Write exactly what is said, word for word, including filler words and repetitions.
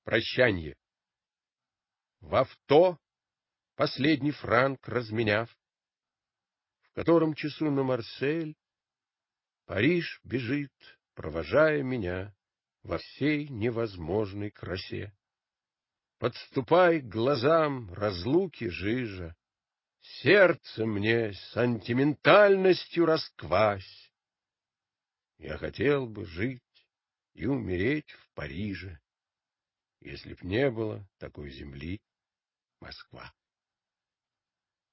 Прощанье. В авто, последний франк разменяв, в котором часу на Марсель, Париж бежит, провожая меня во всей невозможной красе. Подступай к глазам разлуки жижа, сердце мне сентиментальностью расквась. Я хотел бы жить и умереть в Париже, если б не было такой земли, Москва.